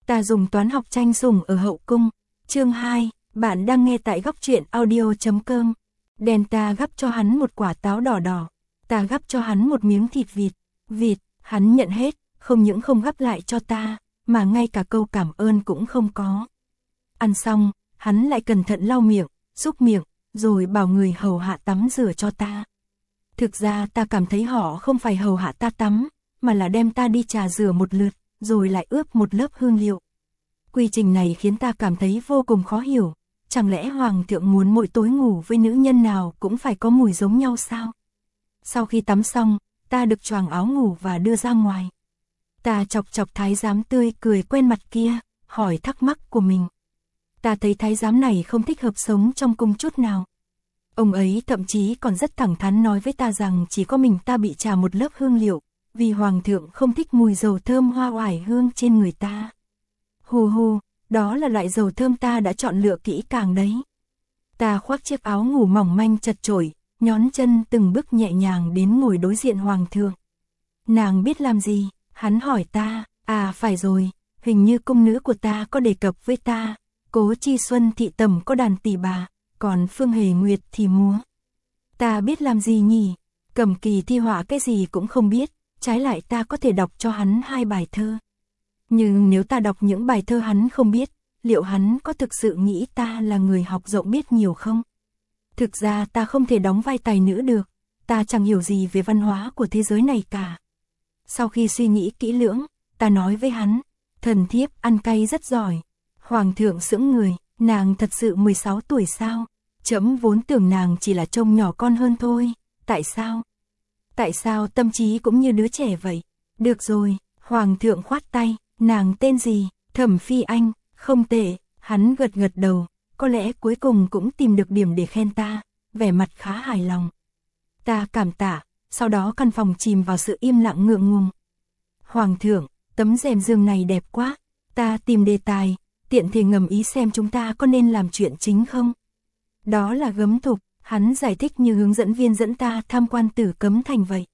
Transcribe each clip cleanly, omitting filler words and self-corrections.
Ta dùng toán học tranh sủng ở hậu cung. Chương 2, bạn đang nghe tại góc truyện audio.com. Đen ta gắp cho hắn một quả táo đỏ đỏ. Ta gắp cho hắn một miếng thịt vịt, hắn nhận hết, không những không gắp lại cho ta, mà ngay cả câu cảm ơn cũng không có. Ăn xong, hắn lại cẩn thận lau miệng, xúc miệng, rồi bảo người hầu hạ tắm rửa cho ta. Thực ra ta cảm thấy họ không phải hầu hạ ta tắm, mà là đem ta đi trà rửa một lượt, rồi lại ướp một lớp hương liệu. Quy trình này khiến ta cảm thấy vô cùng khó hiểu, chẳng lẽ hoàng thượng muốn mỗi tối ngủ với nữ nhân nào cũng phải có mùi giống nhau sao? Sau khi tắm xong, ta được choàng áo ngủ và đưa ra ngoài. Ta chọc chọc thái giám tươi cười quen mặt kia, hỏi thắc mắc của mình. Ta thấy thái giám này không thích hợp sống trong cung chút nào. Ông ấy thậm chí còn rất thẳng thắn nói với ta rằng chỉ có mình ta bị trà một lớp hương liệu, vì hoàng thượng không thích mùi dầu thơm hoa oải hương trên người ta. Hù hù, đó là loại dầu thơm ta đã chọn lựa kỹ càng đấy. Ta khoác chiếc áo ngủ mỏng manh chật chội, nhón chân từng bước nhẹ nhàng đến ngồi đối diện hoàng thượng. Nàng biết làm gì? Hắn hỏi ta. À phải rồi, hình như cung nữ của ta có đề cập với ta, Cố Chi Xuân thị tẩm có đàn tỷ bà, còn Phương Hề Nguyệt thì múa. Ta biết làm gì nhỉ? Cầm kỳ thi họa cái gì cũng không biết, trái lại ta có thể đọc cho hắn 2 bài thơ. Nhưng nếu ta đọc những bài thơ hắn không biết, liệu hắn có thực sự nghĩ ta là người học rộng biết nhiều không? Thực ra ta không thể đóng vai tài nữ được, ta chẳng hiểu gì về văn hóa của thế giới này cả. Sau khi suy nghĩ kỹ lưỡng, ta nói với hắn, thần thiếp ăn cay rất giỏi. Hoàng thượng sững người, nàng thật sự 16 tuổi sao? Trẫm vốn tưởng nàng chỉ là trông nhỏ con hơn thôi, tại sao? Tại sao tâm trí cũng như đứa trẻ vậy? Được rồi, hoàng thượng khoát tay, nàng tên gì? Thẩm Phi Anh, không tệ, hắn gật gật đầu, có lẽ cuối cùng cũng tìm được điểm để khen ta, vẻ mặt khá hài lòng. Ta cảm tạ, sau đó căn phòng chìm vào sự im lặng ngượng ngùng. Hoàng thượng, tấm rèm giường này đẹp quá, ta tìm đề tài, tiện thể ngầm ý xem chúng ta có nên làm chuyện chính không? Đó là gấm thục, hắn giải thích như hướng dẫn viên dẫn ta tham quan Tử Cấm Thành vậy.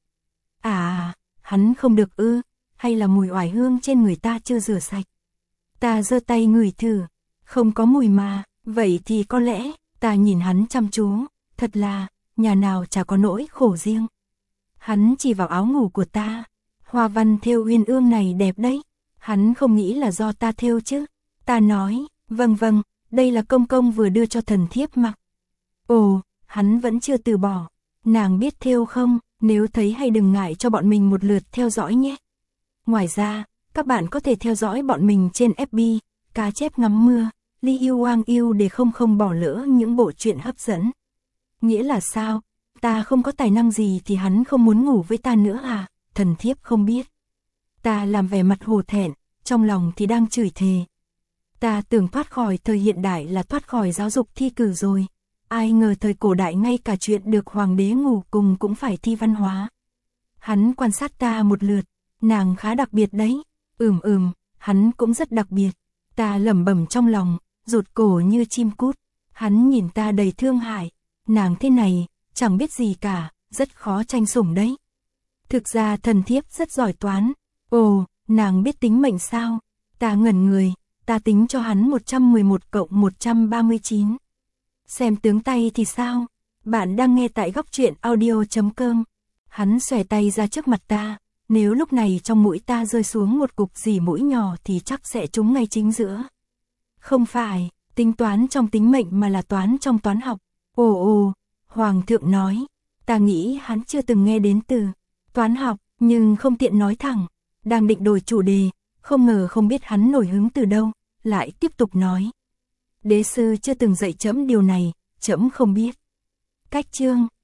À, hắn không được ư, hay là mùi oải hương trên người ta chưa rửa sạch? Ta giơ tay ngửi thử, không có mùi mà, vậy thì có lẽ, ta nhìn hắn chăm chú, thật là, nhà nào chả có nỗi khổ riêng. Hắn chỉ vào áo ngủ của ta, hoa văn thêu uyên ương này đẹp đấy, hắn không nghĩ là do ta thêu chứ. Ta nói, vâng, đây là công công vừa đưa cho thần thiếp mặc. Ồ, hắn vẫn chưa từ bỏ, nàng biết thêu không, nếu thấy hay đừng ngại cho bọn mình một lượt theo dõi nhé. Ngoài ra, các bạn có thể theo dõi bọn mình trên FB, Cá Chép Ngắm Mưa, Li Yêu Wang Yêu để không bỏ lỡ những bộ truyện hấp dẫn. Nghĩa là sao? Ta không có tài năng gì thì hắn không muốn ngủ với ta nữa à? Thần thiếp không biết. Ta làm vẻ mặt hổ thẹn, trong lòng thì đang chửi thề. Ta tưởng thoát khỏi thời hiện đại là thoát khỏi giáo dục thi cử rồi. Ai ngờ thời cổ đại ngay cả chuyện được hoàng đế ngủ cùng cũng phải thi văn hóa. Hắn quan sát ta một lượt, nàng khá đặc biệt đấy. Hắn cũng rất đặc biệt. Ta lẩm bẩm trong lòng, rụt cổ như chim cút. Hắn nhìn ta đầy thương hại. Nàng thế này, chẳng biết gì cả, rất khó tranh sủng đấy. Thực ra thần thiếp rất giỏi toán. Ồ, nàng biết tính mệnh sao? Ta ngẩn người, ta tính cho hắn 111 cộng 139. Xem tướng tay thì sao? Bạn đang nghe tại góc truyện audio.com. Hắn xòe tay ra trước mặt ta, nếu lúc này trong mũi ta rơi xuống một cục dì mũi nhỏ thì chắc sẽ trúng ngay chính giữa. Không phải, tính toán trong tính mệnh mà là toán trong toán học. Ồ, hoàng thượng nói, ta nghĩ hắn chưa từng nghe đến từ toán học, nhưng không tiện nói thẳng, đang định đổi chủ đề, không ngờ không biết hắn nổi hứng từ đâu, lại tiếp tục nói. Đế sư chưa từng dạy trẫm điều này, trẫm không biết. Cách chương,